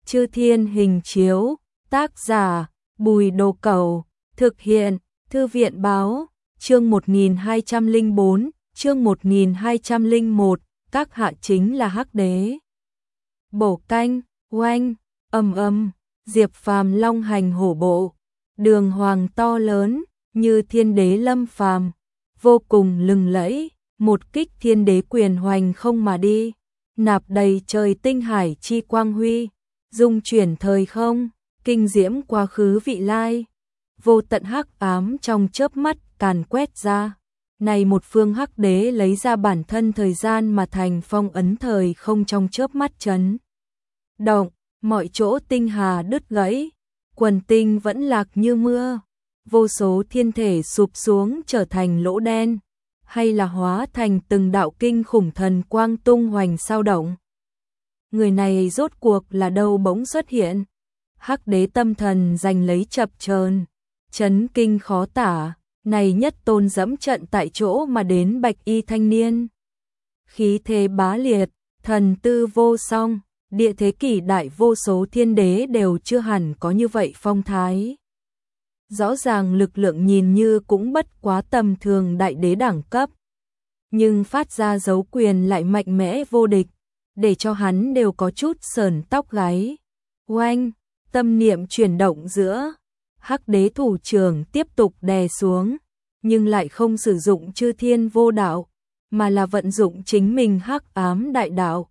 Chư Thiên Hình Chiếu, tác giả, Bùi Đồ Cẩu, thực hiện, Thư viện Báo, chương 1204, chương 1201, các hạ chính là Hắc Đế. Bổ canh, oanh, Diệp Phàm long hành hổ bộ, đường hoàng to lớn, như thiên đế lâm phàm, vô cùng lừng lẫy, một kích thiên đế quyền hoành không mà đi, nạp đầy trời tinh hải chi quang huy, dung chuyển thời không, kinh diễm quá khứ vị lai, vô tận hắc ám trong chớp mắt càn quét ra. Này một phương Hắc Đế lấy ra bản thân thời gian mà thành phong ấn thời không trong chớp mắt chấn động, mọi chỗ tinh hà đứt gãy, quần tinh vẫn lạc như mưa, vô số thiên thể sụp xuống trở thành lỗ đen, hay là hóa thành từng đạo kinh khủng thần quang tung hoành sao động. Người này rốt cuộc là đâu bỗng xuất hiện? Hắc Đế tâm thần giành lấy chập chờn, chấn kinh khó tả. Này nhất tôn dẫm trận tại chỗ mà đến bạch y thanh niên. Khí thế bá liệt, thần tư vô song, địa thế kỷ đại vô số thiên đế đều chưa hẳn có như vậy phong thái. Rõ ràng lực lượng nhìn như cũng bất quá tầm thường đại đế đẳng cấp. Nhưng phát ra dấu quyền lại mạnh mẽ vô địch, để cho hắn đều có chút sởn tóc gáy. Oanh, tâm niệm chuyển động giữa. Hắc Đế thủ trưởng tiếp tục đè xuống, nhưng lại không sử dụng chư thiên vô đạo, mà là vận dụng chính mình hắc ám đại đạo.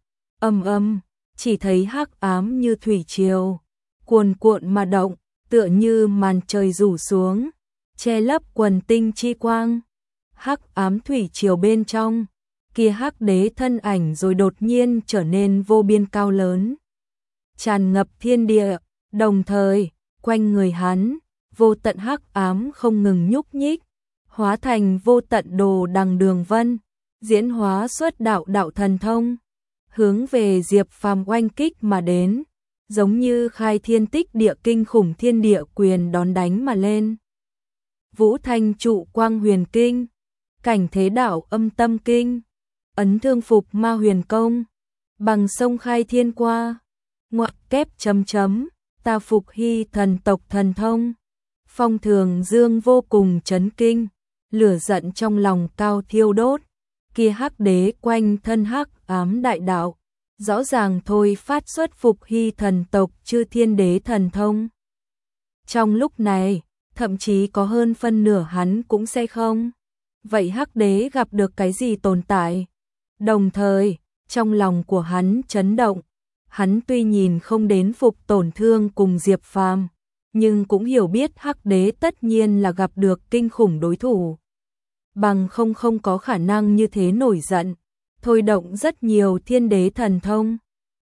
Chỉ thấy hắc ám như thủy triều, cuồn cuộn mà động, tựa như màn trời rủ xuống, che lấp quần tinh chi quang. Hắc ám thủy triều bên trong, kia Hắc Đế thân ảnh rồi đột nhiên trở nên vô biên cao lớn, tràn ngập thiên địa, đồng thời quanh người hắn, vô tận hắc ám không ngừng nhúc nhích, hóa thành vô tận đồ đằng đường vân, diễn hóa xuất đạo đạo thần thông, hướng về Diệp Phàm oanh kích mà đến, giống như khai thiên tích địa kinh khủng thiên địa quyền đón đánh mà lên. Vũ Thanh trụ quang huyền kinh, cảnh thế đạo âm tâm kinh, ấn thương phục ma huyền công, bằng sông khai thiên qua, ngoặc kép ta phục hy thần tộc thần thông. Phong Thường Dương vô cùng chấn kinh, lửa giận trong lòng cao thiêu đốt, kia Hắc Đế quanh thân hắc ám đại đạo, rõ ràng thôi phát xuất phục hy thần tộc chư thiên đế thần thông. Trong lúc này, thậm chí có hơn phân nửa hắn cũng sẽ không. Vậy Hắc Đế gặp được cái gì tồn tại? Đồng thời, trong lòng của hắn chấn động, hắn tuy nhìn không đến phục tổn thương cùng Diệp Phàm, nhưng cũng hiểu biết Hắc Đế tất nhiên là gặp được kinh khủng đối thủ. Bằng không có khả năng như thế nổi giận, thôi động rất nhiều thiên đế thần thông.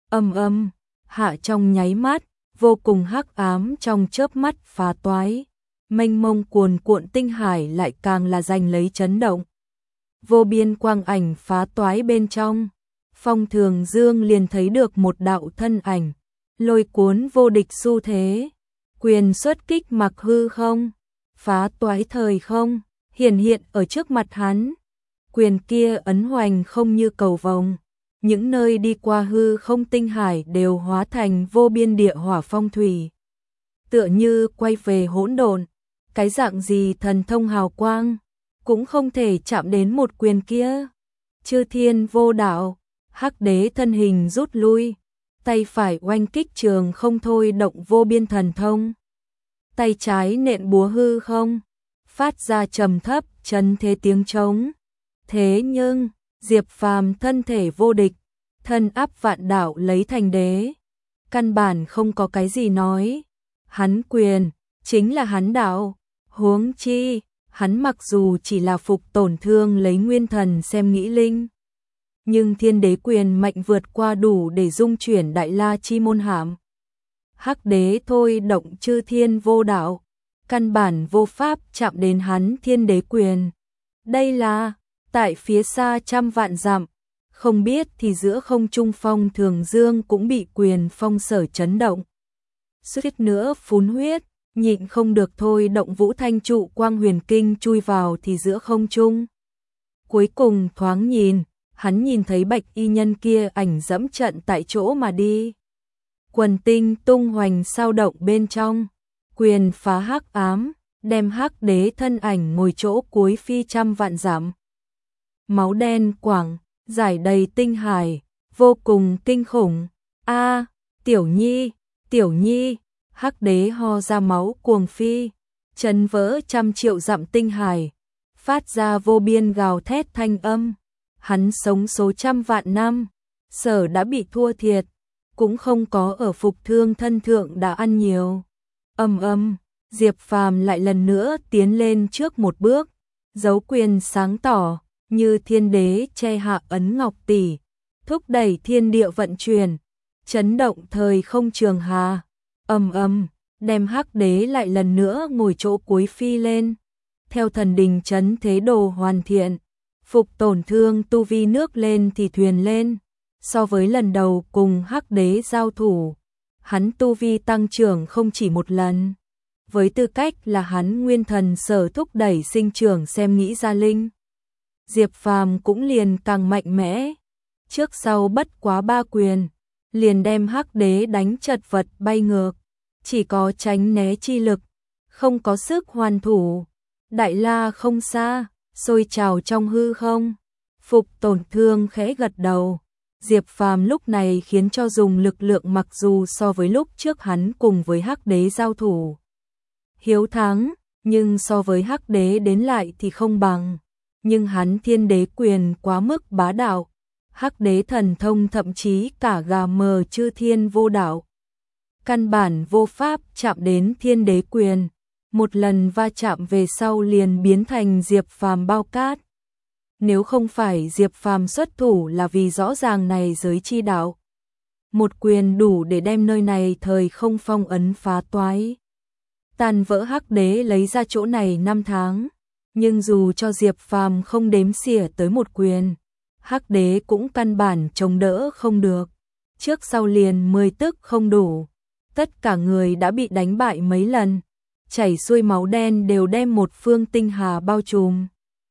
Hạ trong nháy mắt, vô cùng hắc ám trong chớp mắt phá toái, mênh mông cuồn cuộn tinh hải lại càng là giành lấy chấn động. Vô biên quang ảnh phá toái bên trong, Phong Thường Dương liền thấy được một đạo thân ảnh, lôi cuốn vô địch xu thế. Quyền xuất kích mặc hư không, phá toái thời không, hiển hiện ở trước mặt hắn. Quyền kia ấn hoành không như cầu vồng, những nơi đi qua hư không tinh hải đều hóa thành vô biên địa hỏa phong thủy. Tựa như quay về hỗn độn, cái dạng gì thần thông hào quang, cũng không thể chạm đến một quyền kia. Chư thiên vô đạo, Hắc Đế thân hình rút lui, tay phải oanh kích trường không thôi động vô biên thần thông. Tay trái nện búa hư không, phát ra trầm thấp chấn thế tiếng trống. Thế nhưng, Diệp Phàm thân thể vô địch, thân áp vạn đạo lấy thành đế. Căn bản không có cái gì nói. Hắn quyền, chính là hắn đạo. Huống chi, hắn mặc dù chỉ là phục tổn thương lấy nguyên thần xem nghĩ linh, nhưng thiên đế quyền mạnh vượt qua đủ để dung chuyển đại la chi môn hàm. Hắc Đế thôi động chư thiên vô đạo, căn bản vô pháp chạm đến hắn thiên đế quyền. Đây là, tại phía xa trăm vạn dặm, không biết thì giữa không trung Phong Thường Dương cũng bị quyền phong sở chấn động. Suýt nữa phun huyết, nhịn không được thôi động Vũ Thanh trụ quang huyền kinh chui vào thì giữa không trung. Cuối cùng thoáng nhìn, hắn nhìn thấy bạch y nhân kia ảnh dẫm trận tại chỗ mà đi. quần tinh tung hoành sao động bên trong, quyền phá hắc ám, đem hắc đế thân ảnh ngồi chỗ cuối phi trăm vạn dặm. Máu đen quảng, giải đầy tinh hải, vô cùng kinh khủng. A, tiểu nhi, hắc đế ho ra máu cuồng phi, chấn vỡ trăm triệu dặm tinh hải, phát ra vô biên gào thét thanh âm. Hắn sống số trăm vạn năm, sở đã bị thua thiệt, cũng không có ở phục thương thân thượng đã ăn nhiều. Diệp Phàm lại lần nữa tiến lên trước một bước, dấu quyền sáng tỏ, như thiên đế che hạ ấn ngọc tỷ, thúc đẩy thiên địa vận chuyển, chấn động thời không trường hà. Đem hắc đế lại lần nữa ngồi chỗ cuối phi lên. Theo thần đình chấn thế đồ hoàn thiện, phục tổn thương tu vi nước lên thì thuyền lên. So với lần đầu cùng hắc đế giao thủ, hắn tu vi tăng trưởng không chỉ một lần. Với tư cách là hắn nguyên thần sở thúc đẩy sinh trưởng xem nghĩ ra linh, Diệp Phàm cũng liền càng mạnh mẽ. Trước sau bất quá 3 quyền, liền đem hắc đế đánh chật vật bay ngược, chỉ có tránh né chi lực, không có sức hoàn thủ. Đại la không xa, sôi trào trong hư không. Phục tổn thương khẽ gật đầu. Diệp Phàm lúc này khiến cho dùng lực lượng mặc dù so với lúc trước hắn cùng với hắc đế giao thủ hiếu thắng, nhưng so với hắc đế đến lại thì không bằng. Nhưng hắn thiên đế quyền quá mức bá đạo, hắc đế thần thông thậm chí cả gà mờ chư thiên vô đạo, căn bản vô pháp chạm đến thiên đế quyền. Một lần va chạm về sau liền biến thành Diệp Phàm bao cát. Nếu không phải Diệp Phàm xuất thủ là vì rõ ràng này giới chi đạo, một quyền đủ để đem nơi này thời không phong ấn phá toái. Tàn vỡ hắc đế lấy ra chỗ này 5 tháng, nhưng dù cho Diệp Phàm không đếm xỉa tới một quyền, hắc đế cũng căn bản chống đỡ không được. Trước sau liền 10 tức không đủ, tất cả người đã bị đánh bại mấy lần, chảy xuôi máu đen đều đem một phương tinh hà bao trùm.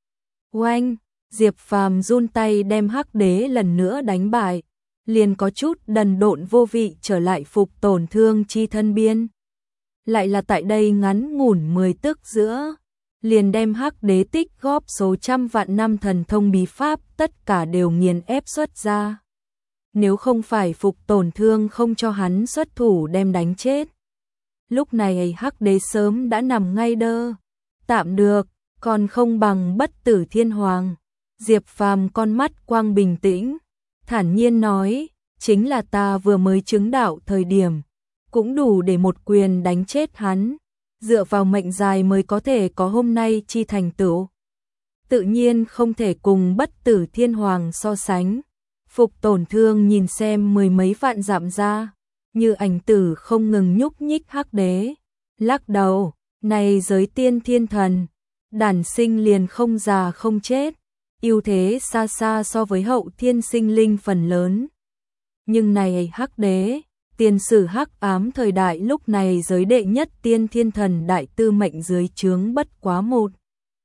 Oanh, Diệp Phàm run tay đem hắc đế lần nữa đánh bại, liền có chút đần độn vô vị trở lại phục tổn thương chi thân biên. Lại là tại đây ngắn ngủn 10 tức giữa, liền đem hắc đế tích góp số trăm vạn năm thần thông bí pháp tất cả đều nghiền ép xuất ra. Nếu không phải phục tổn thương không cho hắn xuất thủ đem đánh chết, lúc này hắc đế sớm đã nằm ngay đơ. Tạm được, còn không bằng bất tử thiên hoàng. Diệp Phàm con mắt quang bình tĩnh, thản nhiên nói, chính là ta vừa mới chứng đạo thời điểm, cũng đủ để một quyền đánh chết hắn, dựa vào mệnh dài mới có thể có hôm nay chi thành tựu. Tự nhiên không thể cùng bất tử thiên hoàng so sánh. Phục tổn thương nhìn xem 10 mấy vạn dặm ra, như ảnh tử không ngừng nhúc nhích hắc đế, lắc đầu, này giới tiên thiên thần, đản sinh liền không già không chết, ưu thế xa xa so với hậu thiên sinh linh phần lớn. Nhưng này hắc đế, tiền sử hắc ám thời đại lúc này giới đệ nhất tiên thiên thần đại tư mệnh dưới trướng bất quá một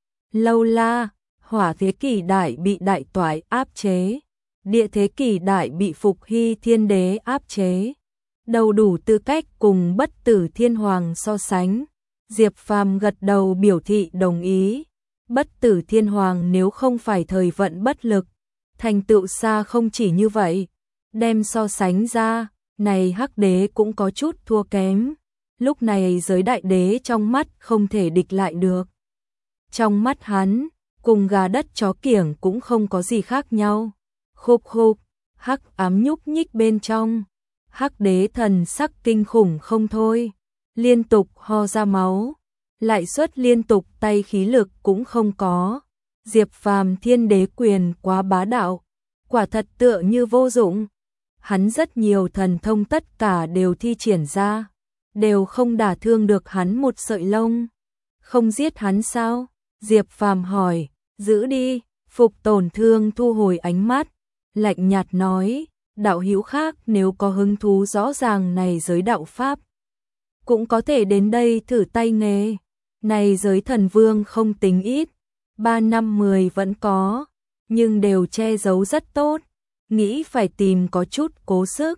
lâu la, hỏa thế kỷ đại bị đại toại áp chế, địa thế kỷ đại bị Phục Hy thiên đế áp chế, đầu đủ tư cách cùng bất tử thiên hoàng so sánh. Diệp Phàm gật đầu biểu thị đồng ý. Bất tử thiên hoàng nếu không phải thời vận bất lực, thành tựu xa không chỉ như vậy. Đem so sánh ra, này hắc đế cũng có chút thua kém. Lúc này giới đại đế trong mắt không thể địch lại được. Trong mắt hắn, cùng gà đất chó kiểng cũng không có gì khác nhau. Khục khục, hắc ám nhúc nhích bên trong. Hắc đế thần sắc kinh khủng không thôi, liên tục ho ra máu, lại xuất liên tục tay khí lực cũng không có. Diệp Phàm thiên đế quyền quá bá đạo, quả thật tựa như vô dụng. Hắn rất nhiều thần thông tất cả đều thi triển ra, đều không đả thương được hắn một sợi lông. Không giết hắn sao? Diệp Phàm hỏi. Giữ đi. Phục tổn thương thu hồi ánh mắt, lạnh nhạt nói, đạo hữu khác nếu có hứng thú rõ ràng này giới đạo pháp, cũng có thể đến đây thử tay nghề. Này giới thần vương không tính ít, 3 năm 10 vẫn có, nhưng đều che giấu rất tốt, nghĩ phải tìm có chút cố sức,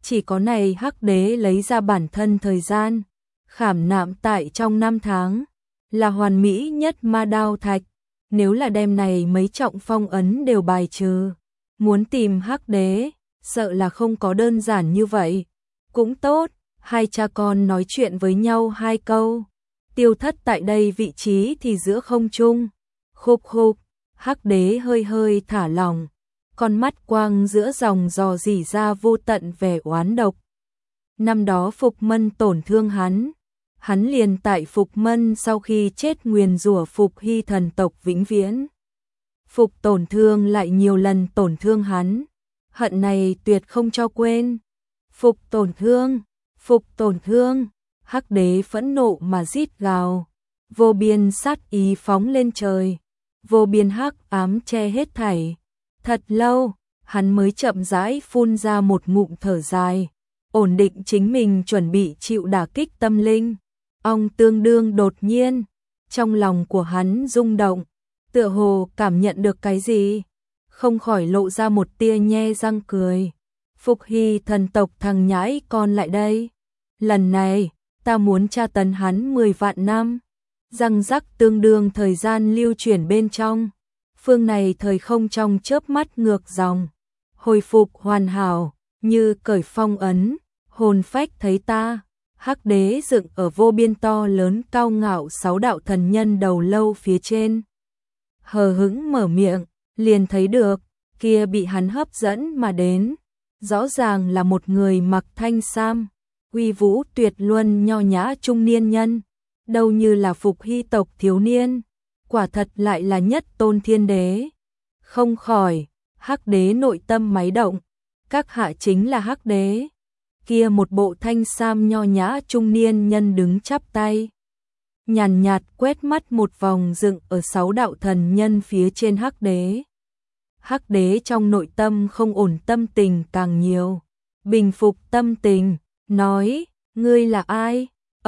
Chỉ có này Hắc Đế lấy ra bản thân thời gian, khảm nạm tại trong 5 tháng, là hoàn mỹ nhất ma đao thạch. Nếu là đem này mấy trọng phong ấn đều bài trừ, muốn tìm Hắc Đế, sợ là không có đơn giản như vậy. Cũng tốt, hai cha con nói chuyện với nhau 2 câu. Tiêu Thất tại đây vị trí thì giữa không trung. Khục khục, Hắc Đế hơi hơi thả lỏng, con mắt quang giữa dòng dò dỉ ra vô tận vẻ oán độc. Năm đó Phục Mân tổn thương hắn liền tại Phục Mân sau khi chết nguyền rủa Phục Hy thần tộc vĩnh viễn. Phục tổn thương lại nhiều lần tổn thương hắn, hận này tuyệt không cho quên. Phục tổn thương, Hắc Đế phẫn nộ mà rít gào, vô biên sát ý phóng lên trời, vô biên hắc ám che hết thảy. Thật lâu, hắn mới chậm rãi phun ra một ngụm thở dài, ổn định chính mình chuẩn bị chịu đả kích tâm linh. Ông tương đương đột nhiên, trong lòng của hắn rung động, tựa hồ cảm nhận được cái gì, không khỏi lộ ra một tia nhe răng cười. Phục Hy thần tộc thằng nhãi con lại đây, lần này ta muốn tra tấn hắn 10 vạn năm. Răng rắc tương đương thời gian lưu chuyển bên trong, phương này thời không trong chớp mắt ngược dòng, hồi phục hoàn hảo, như cởi phong ấn, hồn phách thấy ta. Hắc Đế dựng ở vô biên to lớn cao ngạo 6 đạo thần nhân đầu lâu phía trên, hờ hững mở miệng, liền thấy được, kia bị hắn hấp dẫn mà đến, rõ ràng là một người mặc thanh sam, uy vũ tuyệt luân nho nhã trung niên nhân, đâu như là Phục Hy tộc thiếu niên, quả thật lại là nhất tôn thiên đế. Không khỏi, Hắc Đế nội tâm máy động, các hạ chính là Hắc Đế. Kia một bộ thanh sam nho nhã trung niên nhân đứng chắp tay, nhàn nhạt quét mắt một vòng dựng ở 6 đạo thần nhân phía trên Hắc Đế. Hắc Đế trong nội tâm không ổn, tâm tình càng nhiều, bình phục tâm tình, nói, ngươi là ai?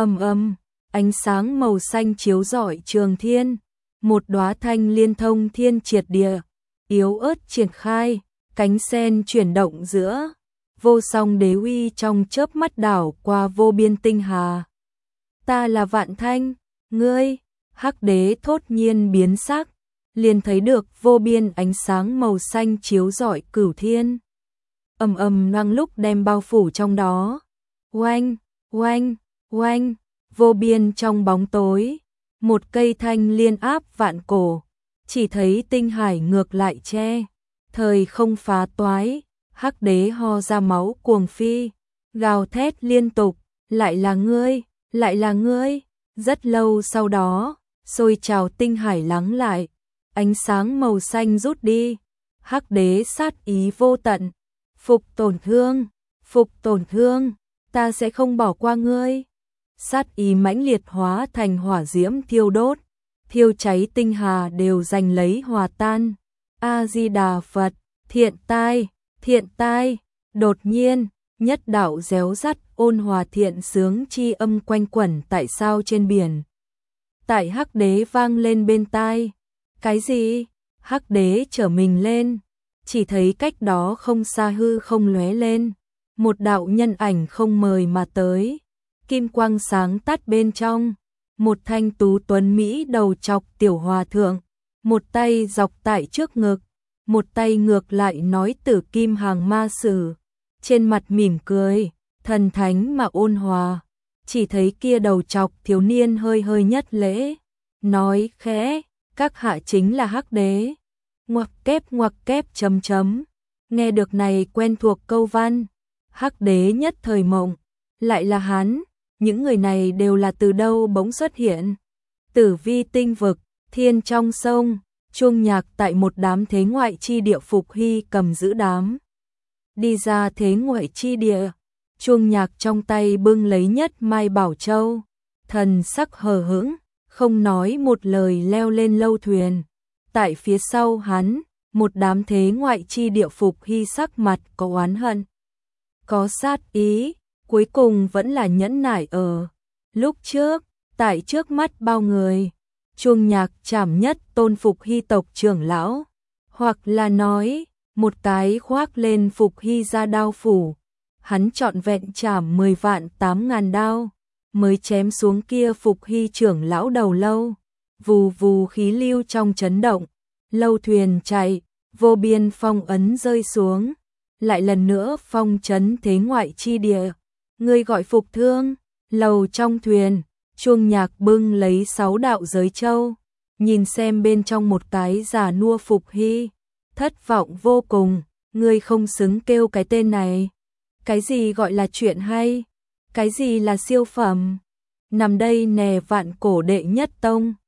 Ánh sáng màu xanh chiếu rọi trường thiên, một đóa thanh liên thông thiên triệt địa, yếu ớt triển khai, cánh sen chuyển động giữa, vô song đế uy trong chớp mắt đảo qua vô biên tinh hà. Ta là Vạn Thanh, ngươi, Hắc Đế thốt nhiên biến sắc, liền thấy được vô biên ánh sáng màu xanh chiếu rọi cửu thiên. Loang lúc đem bao phủ trong đó. Oanh, oanh, oanh, vô biên trong bóng tối, một cây thanh liên áp vạn cổ, chỉ thấy tinh hải ngược lại che, thời không phá toái, Hắc Đế ho ra máu cuồng phi, gào thét liên tục, lại là ngươi, lại là ngươi. Rất lâu sau đó, sôi trào tinh hải lắng lại, ánh sáng màu xanh rút đi, Hắc Đế sát ý vô tận, phục tổn thương, ta sẽ không bỏ qua ngươi. Sát ý mãnh liệt hóa thành hỏa diễm thiêu đốt, thiêu cháy tinh hà đều giành lấy hòa tan. A Di Đà Phật, thiện tai, đột nhiên, nhất đạo réo rắt ôn hòa thiện sướng chi âm quanh quẩn tại sao trên biển. Tại Hắc Đế vang lên bên tai. Cái gì? Hắc Đế trở mình lên, chỉ thấy cách đó không xa hư không lóe lên, một đạo nhân ảnh không mời mà tới. Kim quang sáng tắt bên trong, một thanh tú tuấn Mỹ đầu chọc tiểu hòa thượng, một tay dọc tại trước ngực, một tay ngược lại nói tử kim hàng ma sử, trên mặt mỉm cười, thần thánh mà ôn hòa. Chỉ thấy kia đầu chọc thiếu niên hơi hơi nhất lễ, nói khẽ, các hạ chính là Hắc Đế. Ngoặc kép chấm chấm. Nghe được này quen thuộc câu văn, Hắc Đế nhất thời mộng, lại là hắn. Những người này đều là từ đâu bỗng xuất hiện? Tử vi tinh vực, thiên trong sông, chuông nhạc tại một đám thế ngoại chi địa. Phục Hy cầm giữ đám đi ra thế ngoại chi địa, chuông nhạc trong tay bưng lấy nhất mai bảo châu, thần sắc hờ hững, không nói một lời leo lên lâu thuyền. Tại phía sau hắn, một đám thế ngoại chi địa. Phục Hy sắc mặt có oán hận, có sát ý, cuối cùng vẫn là nhẫn nại ở. Lúc trước, tại trước mắt bao người, chuông nhạc chảm nhất tôn Phục Hy tộc trưởng lão, hoặc là nói, một cái khoác lên Phục Hy ra đao phủ, hắn trọn vẹn chảm 10 vạn 8 ngàn đao, mới chém xuống kia Phục Hy trưởng lão đầu lâu. Vù vù khí lưu trong chấn động, lâu thuyền chạy, vô biên phong ấn rơi xuống. Lại lần nữa phong chấn thế ngoại chi địa. Người gọi Phục Thương, lầu trong thuyền, chuông nhạc bưng lấy 6 đạo giới châu. Nhìn xem bên trong một cái già nua Phục Hy, thất vọng vô cùng, ngươi không xứng kêu cái tên này. Cái gì gọi là chuyện hay? Cái gì là siêu phẩm? Nằm đây nè vạn cổ đệ nhất tông.